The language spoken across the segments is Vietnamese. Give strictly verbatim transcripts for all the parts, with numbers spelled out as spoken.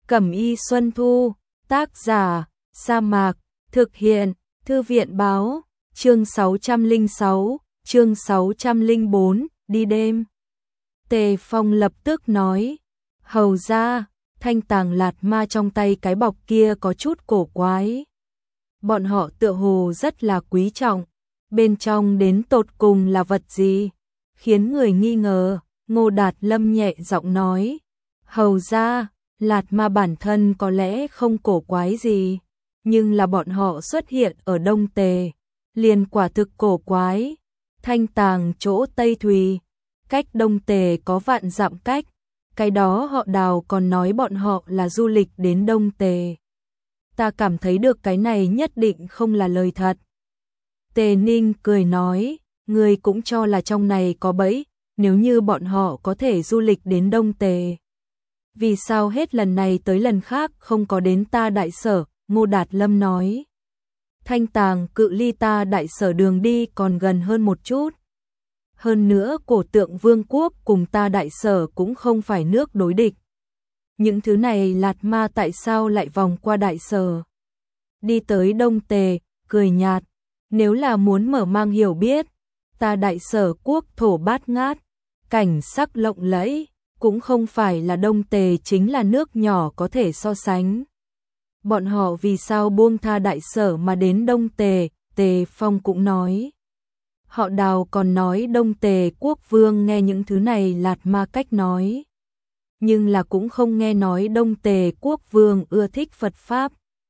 Cẩm y Xuân Thu, tác giả, Sa Mạc, thực hiện, Thư viện báo, chương sáu trăm lẻ sáu, chương sáu trăm lẻ bốn, đi đêm. Tề Phong lập tức nói, hầu ra, thanh tàng lạt ma trong tay cái bọc kia có chút cổ quái. Bọn họ tựa hồ rất là quý trọng, bên trong đến tột cùng là vật gì, khiến người nghi ngờ. Ngô Đạt Lâm nhẹ giọng nói, hầu ra, lạt ma bản thân có lẽ không cổ quái gì, nhưng là bọn họ xuất hiện ở Đông Tề, liền quả thực cổ quái. Thanh tàng chỗ Tây Thùy, cách Đông Tề có vạn dặm cách, cái đó họ Đào còn nói bọn họ là du lịch đến Đông Tề. Ta cảm thấy được cái này nhất định không là lời thật. Tề Ninh cười nói, người cũng cho là trong này có bẫy, nếu như bọn họ có thể du lịch đến Đông Tề, vì sao hết lần này tới lần khác không có đến ta đại sở? Ngô Đạt Lâm nói, thanh tàng cự ly ta đại sở đường đi còn gần hơn một chút. Hơn nữa cổ tượng vương quốc cùng ta đại sở cũng không phải nước đối địch. Những thứ này lạt ma tại sao lại vòng qua đại sở, đi tới Đông Tề? Cười nhạt, nếu là muốn mở mang hiểu biết, ta đại sở quốc thổ bát ngát, cảnh sắc lộng lẫy, cũng không phải là Đông Tề chính là nước nhỏ có thể so sánh. Bọn họ vì sao buông tha đại sở mà đến Đông Tề? Tề Phong cũng nói. Họ Đào còn nói Đông Tề quốc vương nghe những thứ này lạt ma cách nói, nhưng là cũng không nghe nói Đông Tề quốc vương ưa thích Phật Pháp.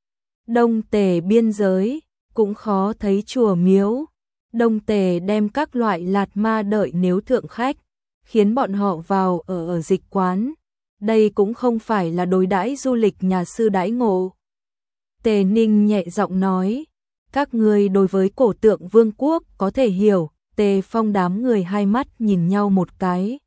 Đông Tề biên giới, cũng khó thấy chùa miếu. Đông Tề đem các loại lạt ma đợi nếu thượng khách, khiến bọn họ vào ở ở dịch quán. Đây cũng không phải là đối đãi du lịch nhà sư đãi ngộ. Tề Ninh nhẹ giọng nói, các người đối với cổ tượng vương quốc có thể hiểu. Tề Phong đám người hai mắt nhìn nhau một cái,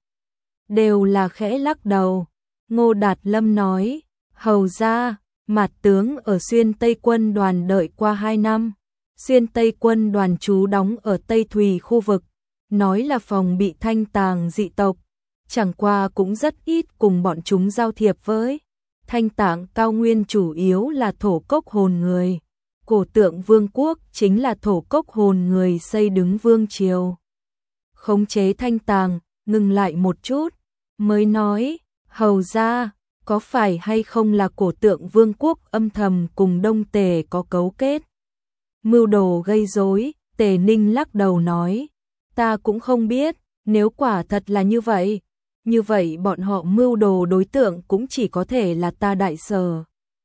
đều là khẽ lắc đầu. Ngô Đạt Lâm nói, hầu ra, Mạt tướng ở Xuyên Tây quân đoàn đợi qua hai năm. Xuyên Tây quân đoàn trú đóng ở Tây Thùy khu vực, nói là phòng bị thanh tàng dị tộc, chẳng qua cũng rất ít cùng bọn chúng giao thiệp với. Thanh tạng cao nguyên chủ yếu là thổ cốc hồn người, cổ tượng vương quốc chính là thổ cốc hồn người xây đứng vương triều. Khống chế thanh tàng, ngừng lại một chút, mới nói, hầu ra, có phải hay không là cổ tượng vương quốc âm thầm cùng Đông Tề có cấu kết, mưu đồ gây rối? Tề Ninh lắc đầu nói, ta cũng không biết, nếu quả thật là như vậy, như vậy bọn họ mưu đồ đối tượng cũng chỉ có thể là ta đại sở.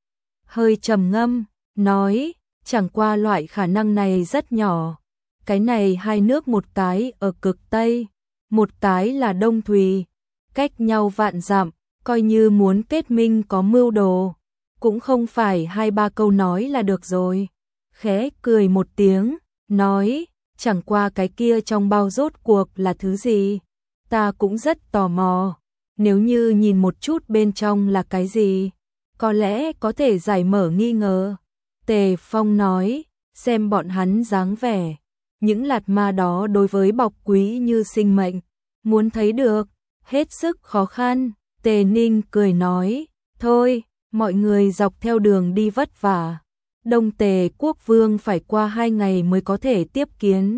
Hơi trầm ngâm, nói, chẳng qua loại khả năng này rất nhỏ. Cái này hai nước một cái ở cực Tây, một cái là Đông Thùy, cách nhau vạn dặm, coi như muốn kết minh có mưu đồ, cũng không phải hai ba câu nói là được rồi. Khẽ cười một tiếng, nói, chẳng qua cái kia trong bao rốt cuộc là thứ gì? Ta cũng rất tò mò, nếu như nhìn một chút bên trong là cái gì, có lẽ có thể giải mở nghi ngờ. Tề Phong nói, xem bọn hắn dáng vẻ, những lạt ma đó đối với bọc quý như sinh mệnh, muốn thấy được, hết sức khó khăn. Tề Ninh cười nói, thôi, mọi người dọc theo đường đi vất vả. Đông Tề quốc vương phải qua hai ngày mới có thể tiếp kiến.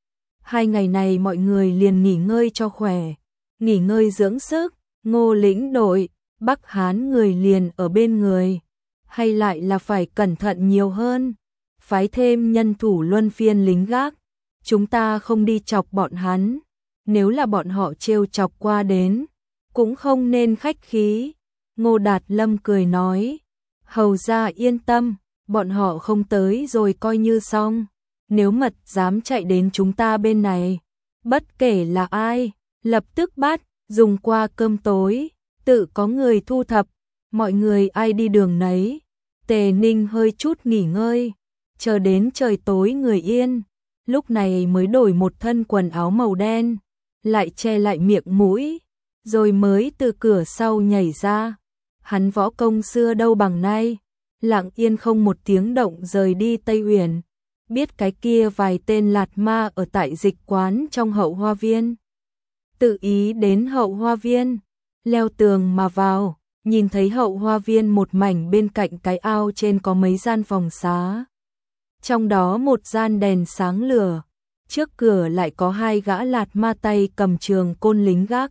Hai ngày này mọi người liền nghỉ ngơi cho khỏe, nghỉ ngơi dưỡng sức. Ngô lĩnh đội, Bắc Hán người liền ở bên người, hay lại là phải cẩn thận nhiều hơn, phái thêm nhân thủ luân phiên lính gác. Chúng ta không đi chọc bọn hắn, nếu là bọn họ trêu chọc qua đến, cũng không nên khách khí. Ngô Đạt Lâm cười nói, hầu ra yên tâm, bọn họ không tới rồi coi như xong. Nếu mật dám chạy đến chúng ta bên này, bất kể là ai, lập tức bắt, dùng qua cơm tối, tự có người thu thập, mọi người ai đi đường nấy. Tề Ninh hơi chút nghỉ ngơi, chờ đến trời tối người yên, lúc này mới đổi một thân quần áo màu đen, lại che lại miệng mũi, rồi mới từ cửa sau nhảy ra. Hắn võ công xưa đâu bằng nay, lặng yên không một tiếng động rời đi Tây Uyển, biết cái kia vài tên lạt ma ở tại dịch quán trong hậu hoa viên. Tự ý đến hậu hoa viên, leo tường mà vào, nhìn thấy hậu hoa viên một mảnh bên cạnh cái ao trên có mấy gian phòng xá. Trong đó một gian đèn sáng lửa, trước cửa lại có hai gã lạt ma tay cầm trường côn lính gác.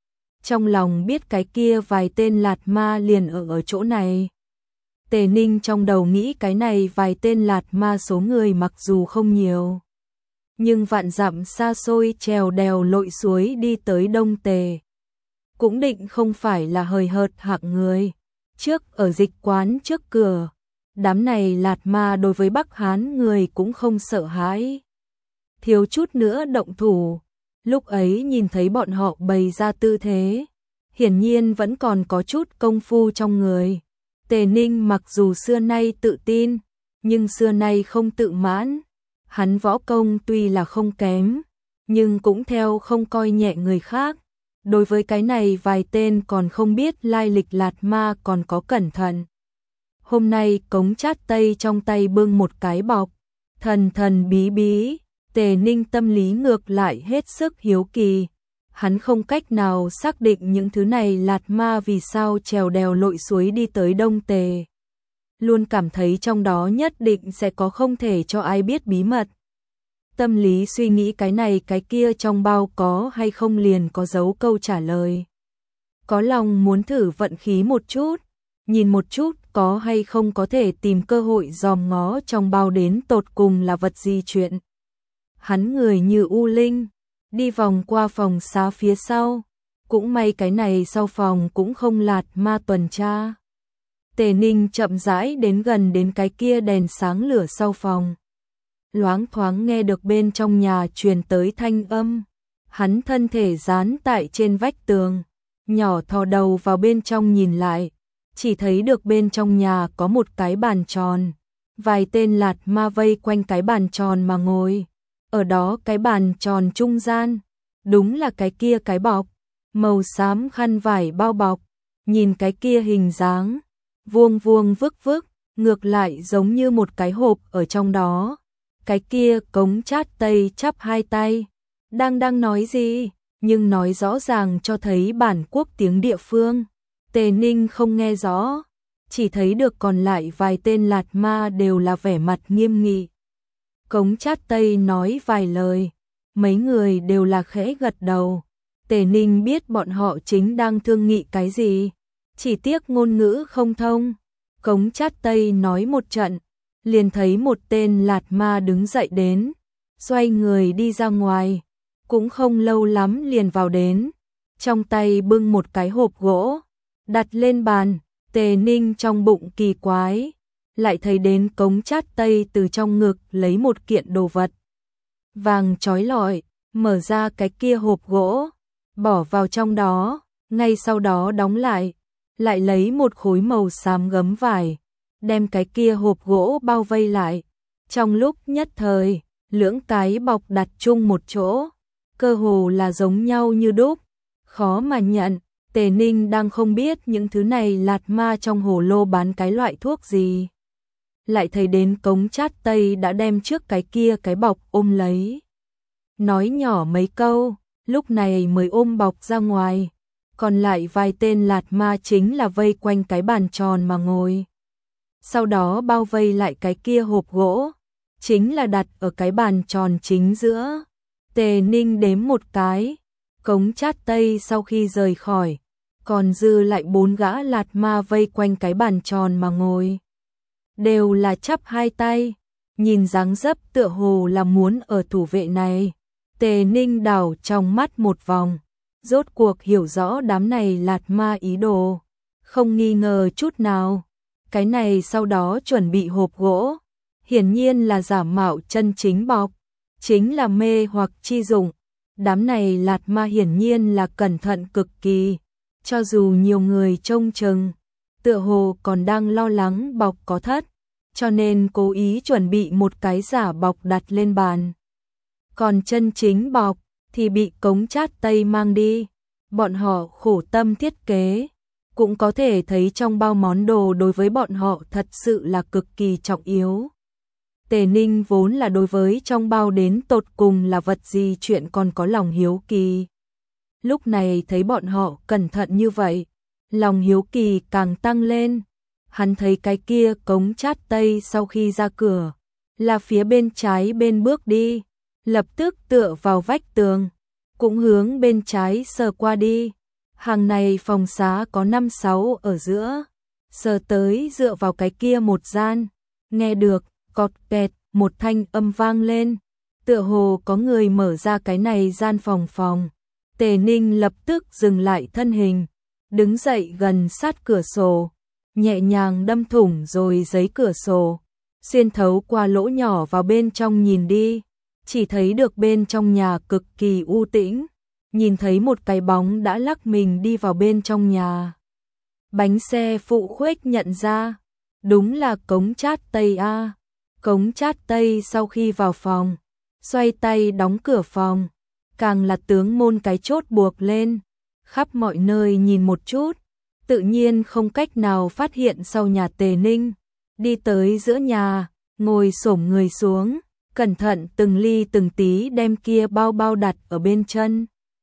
Trong lòng biết cái kia vài tên lạt ma liền ở ở chỗ này. Tề Ninh trong đầu nghĩ cái này vài tên lạt ma số người mặc dù không nhiều, nhưng vạn dặm xa xôi trèo đèo lội suối đi tới Đông Tề, cũng định không phải là hời hợt hạng người. Trước ở dịch quán trước cửa, đám này lạt ma đối với Bắc Hán người cũng không sợ hãi, thiếu chút nữa động thủ. Lúc ấy nhìn thấy bọn họ bày ra tư thế, hiển nhiên vẫn còn có chút công phu trong người. Tề Ninh mặc dù xưa nay tự tin, nhưng xưa nay không tự mãn. Hắn võ công tuy là không kém, nhưng cũng theo không coi nhẹ người khác. Đối với cái này vài tên còn không biết lai lịch lạt ma còn có cẩn thận. Hôm nay Cống Chát Tây trong tay bưng một cái bọc, thần thần bí bí. Tề Ninh tâm lý ngược lại hết sức hiếu kỳ. Hắn không cách nào xác định những thứ này lạt ma vì sao trèo đèo lội suối đi tới Đông Tề. Luôn cảm thấy trong đó nhất định sẽ có không thể cho ai biết bí mật. Tâm lý suy nghĩ cái này cái kia trong bao có hay không liền có dấu câu trả lời. Có lòng muốn thử vận khí một chút, nhìn một chút có hay không có thể tìm cơ hội dòm ngó trong bao đến tột cùng là vật gì chuyện. Hắn người như u linh, đi vòng qua phòng xá phía sau, cũng may cái này sau phòng cũng không lạt ma tuần tra. Tề Ninh chậm rãi đến gần đến cái kia đèn sáng lửa sau phòng. Loáng thoáng nghe được bên trong nhà truyền tới thanh âm. Hắn thân thể dán tại trên vách tường, nhỏ thò đầu vào bên trong nhìn lại, chỉ thấy được bên trong nhà có một cái bàn tròn. Vài tên lạt ma vây quanh cái bàn tròn mà ngồi. Ở đó cái bàn tròn trung gian, đúng là cái kia cái bọc, màu xám khăn vải bao bọc, nhìn cái kia hình dáng, vuông vuông vức vức, ngược lại giống như một cái hộp ở trong đó. Cái kia Cống Chát Tây chắp hai tay, đang đang nói gì, nhưng nói rõ ràng cho thấy bản quốc tiếng địa phương. Tề Ninh không nghe rõ, chỉ thấy được còn lại vài tên lạt ma đều là vẻ mặt nghiêm nghị. Cống Chát Tây nói vài lời, mấy người đều là khẽ gật đầu. Tề Ninh biết bọn họ chính đang thương nghị cái gì, chỉ tiếc ngôn ngữ không thông. Cống Chát Tây nói một trận, liền thấy một tên lạt ma đứng dậy đến, xoay người đi ra ngoài, cũng không lâu lắm liền vào đến, trong tay bưng một cái hộp gỗ, đặt lên bàn. Tề Ninh trong bụng kỳ quái, lại thấy đến Cống Chát Tây từ trong ngực lấy một kiện đồ vật vàng chói lọi, mở ra cái kia hộp gỗ, bỏ vào trong đó, ngay sau đó đóng lại, lại lấy một khối màu xám gấm vải, đem cái kia hộp gỗ bao vây lại. Trong lúc nhất thời, lưỡng cái bọc đặt chung một chỗ, cơ hồ là giống nhau như đúc, khó mà nhận. Tề Ninh đang không biết những thứ này lạt ma trong hồ lô bán cái loại thuốc gì. Lại thấy đến Cống Chát Tây đã đem trước cái kia cái bọc ôm lấy. Nói nhỏ mấy câu, lúc này mới ôm bọc ra ngoài. Còn lại vài tên lạt ma chính là vây quanh cái bàn tròn mà ngồi. Sau đó bao vây lại cái kia hộp gỗ, chính là đặt ở cái bàn tròn chính giữa. Tề Ninh đếm một cái, Cống Chát Tây sau khi rời khỏi, còn dư lại bốn gã lạt ma vây quanh cái bàn tròn mà ngồi. Đều là chắp hai tay, nhìn dáng dấp tựa hồ là muốn ở thủ vệ này. Tề Ninh đảo trong mắt một vòng, rốt cuộc hiểu rõ đám này lạt ma ý đồ, không nghi ngờ chút nào. Cái này sau đó chuẩn bị hộp gỗ, hiển nhiên là giả mạo chân chính bọc, chính là mê hoặc chi dụng. Đám này lạt ma hiển nhiên là cẩn thận cực kỳ, cho dù nhiều người trông chừng, tựa hồ còn đang lo lắng bọc có thất, cho nên cố ý chuẩn bị một cái giả bọc đặt lên bàn. Còn chân chính bọc thì bị Cống Chát Tây mang đi, bọn họ khổ tâm thiết kế, cũng có thể thấy trong bao món đồ đối với bọn họ thật sự là cực kỳ trọng yếu. Tề Ninh vốn là đối với trong bao đến tột cùng là vật gì chuyện còn có lòng hiếu kỳ. Lúc này thấy bọn họ cẩn thận như vậy, lòng hiếu kỳ càng tăng lên. Hắn thấy cái kia cống chát tây sau khi ra cửa, là phía bên trái bên bước đi, lập tức tựa vào vách tường, cũng hướng bên trái sờ qua đi. Hàng này phòng xá có năm sáu ở giữa, sờ tới dựa vào cái kia một gian, nghe được cọt kẹt một thanh âm vang lên, tựa hồ có người mở ra cái này gian phòng phòng. Tề Ninh lập tức dừng lại thân hình, đứng dậy gần sát cửa sổ, nhẹ nhàng đâm thủng rồi giấy cửa sổ, xuyên thấu qua lỗ nhỏ vào bên trong nhìn đi, chỉ thấy được bên trong nhà cực kỳ u tĩnh, nhìn thấy một cái bóng đã lắc mình đi vào bên trong nhà. Bánh xe phụ khuếch nhận ra, đúng là Cống Chát Tây a. Cống Chát Tây sau khi vào phòng, xoay tay đóng cửa phòng, càng là tướng môn cái chốt buộc lên, khắp mọi nơi nhìn một chút, tự nhiên không cách nào phát hiện sau nhà Tề Ninh, đi tới giữa nhà, ngồi xổm người xuống, cẩn thận từng ly từng tí đem kia bao bao đặt ở bên chân,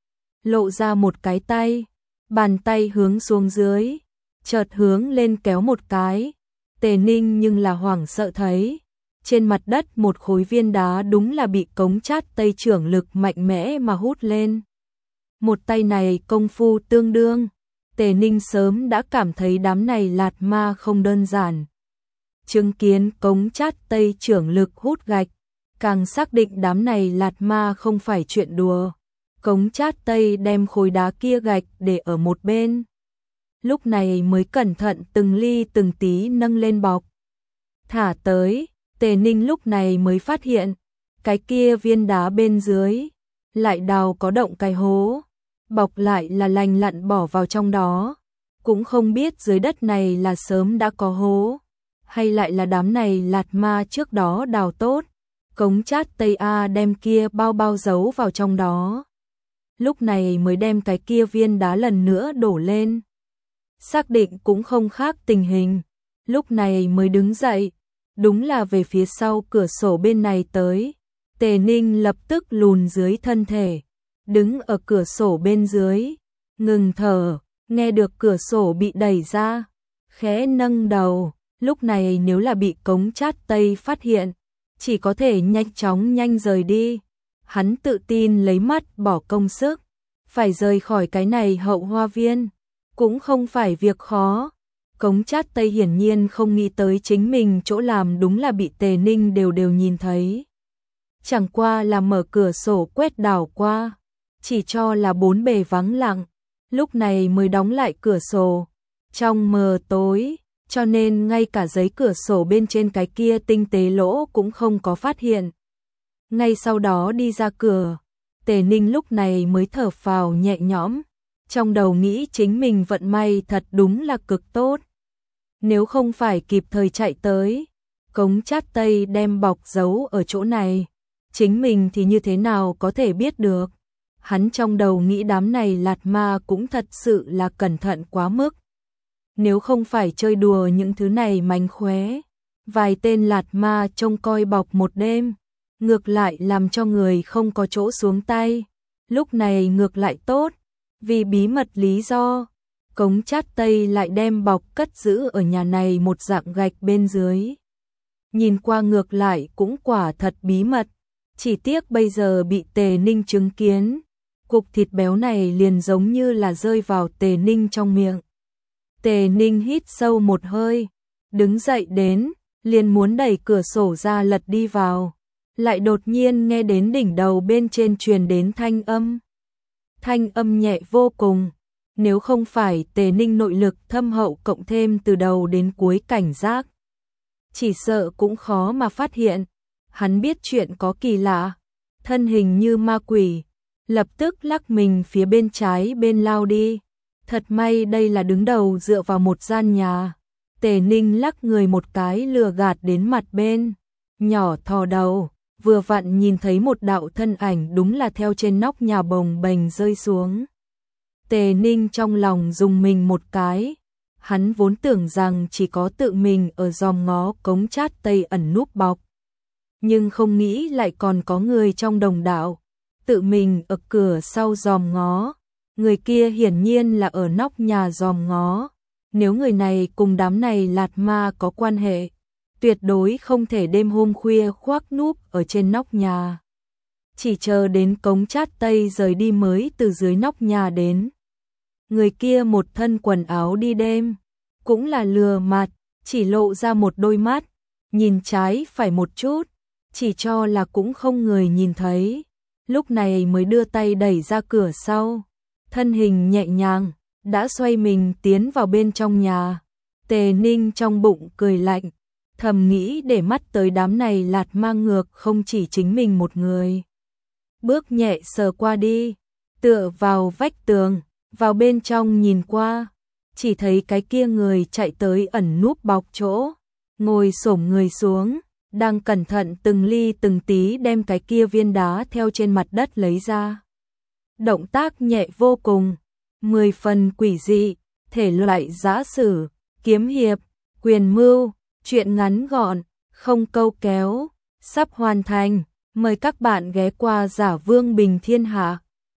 lộ ra một cái tay, bàn tay hướng xuống dưới, chợt hướng lên kéo một cái. Tề Ninh nhưng là hoảng sợ thấy, trên mặt đất một khối viên đá đúng là bị Cống Chát Tây trưởng lực mạnh mẽ mà hút lên. Một tay này công phu tương đương, Tề Ninh sớm đã cảm thấy đám này lạt ma không đơn giản. Chứng kiến Cống Chát Tây trưởng lực hút gạch, càng xác định đám này lạt ma không phải chuyện đùa. Cống Chát Tây đem khối đá kia gạch để ở một bên, lúc này mới cẩn thận từng ly từng tí nâng lên bọc, thả tới. Tề Ninh lúc này mới phát hiện, cái kia viên đá bên dưới lại đào có động cái hố, bọc lại là lành lặn bỏ vào trong đó, cũng không biết dưới đất này là sớm đã có hố, hay lại là đám này lạt ma trước đó đào tốt. Cống Chát Tây A đem kia bao bao giấu vào trong đó, lúc này mới đem cái kia viên đá lần nữa đổ lên, xác định cũng không khác tình hình, lúc này mới đứng dậy, đúng là về phía sau cửa sổ bên này tới. Tề Ninh lập tức lùn dưới thân thể, đứng ở cửa sổ bên dưới, ngừng thở, nghe được cửa sổ bị đẩy ra, khẽ nâng đầu, lúc này nếu là bị Cống Chát Tây phát hiện, chỉ có thể nhanh chóng nhanh rời đi. Hắn tự tin lấy mắt bỏ công sức, phải rời khỏi cái này hậu hoa viên, cũng không phải việc khó. Cống Chát Tây hiển nhiên không nghĩ tới chính mình chỗ làm đúng là bị Tề Ninh đều đều nhìn thấy. Chẳng qua là mở cửa sổ quét đảo qua, chỉ cho là bốn bề vắng lặng, lúc này mới đóng lại cửa sổ. Trong mờ tối, cho nên ngay cả giấy cửa sổ bên trên cái kia tinh tế lỗ cũng không có phát hiện. Ngay sau đó đi ra cửa, Tề Ninh lúc này mới thở phào nhẹ nhõm, trong đầu nghĩ chính mình vận may thật đúng là cực tốt. Nếu không phải kịp thời chạy tới, Cống Chát Tây đem bọc giấu ở chỗ này, chính mình thì như thế nào có thể biết được. Hắn trong đầu nghĩ đám này lạt ma cũng thật sự là cẩn thận quá mức. Nếu không phải chơi đùa những thứ này mánh khóe, vài tên lạt ma trông coi bọc một đêm, ngược lại làm cho người không có chỗ xuống tay. Lúc này ngược lại tốt, vì bí mật lý do, Cống Chát Tây lại đem bọc cất giữ ở nhà này một dạng gạch bên dưới. Nhìn qua ngược lại cũng quả thật bí mật, chỉ tiếc bây giờ bị Tề Ninh chứng kiến, cục thịt béo này liền giống như là rơi vào Tề Ninh trong miệng. Tề Ninh hít sâu một hơi, đứng dậy đến, liền muốn đẩy cửa sổ ra lật đi vào, lại đột nhiên nghe đến đỉnh đầu bên trên truyền đến thanh âm. Thanh âm nhẹ vô cùng, nếu không phải Tề Ninh nội lực thâm hậu cộng thêm từ đầu đến cuối cảnh giác, chỉ sợ cũng khó mà phát hiện. Hắn biết chuyện có kỳ lạ, thân hình như ma quỷ, lập tức lắc mình phía bên trái bên lao đi. Thật may đây là đứng đầu dựa vào một gian nhà. Tề Ninh lắc người một cái lừa gạt đến mặt bên, nhỏ thò đầu, vừa vặn nhìn thấy một đạo thân ảnh đúng là theo trên nóc nhà bồng bềnh rơi xuống. Tề Ninh trong lòng rùng mình một cái, hắn vốn tưởng rằng chỉ có tự mình ở giòm ngó Cống Chát Tây ẩn núp bọc, nhưng không nghĩ lại còn có người trong đồng đạo, tự mình ở cửa sau giòm ngó. Người kia hiển nhiên là ở nóc nhà dòm ngó. Nếu người này cùng đám này lạt ma có quan hệ, tuyệt đối không thể đêm hôm khuya khoác núp ở trên nóc nhà. Chỉ chờ đến Cống Chát Tây rời đi mới từ dưới nóc nhà đến. Người kia một thân quần áo đi đêm, cũng là lừa mặt, chỉ lộ ra một đôi mắt, nhìn trái phải một chút, chỉ cho là cũng không người nhìn thấy. Lúc này mới đưa tay đẩy ra cửa sau, thân hình nhẹ nhàng, đã xoay mình tiến vào bên trong nhà. Tề Ninh trong bụng cười lạnh, thầm nghĩ để mắt tới đám này lạt ma ngược không chỉ chính mình một người. Bước nhẹ sờ qua đi, tựa vào vách tường, vào bên trong nhìn qua, chỉ thấy cái kia người chạy tới ẩn núp bọc chỗ, ngồi xổm người xuống, đang cẩn thận từng ly từng tí đem cái kia viên đá theo trên mặt đất lấy ra. Động tác nhẹ vô cùng, mười phần quỷ dị, thể loại giã sử, kiếm hiệp, quyền mưu, chuyện ngắn gọn, không câu kéo, sắp hoàn thành. Mời các bạn ghé qua Giả Vương Bình Thiên Hạ.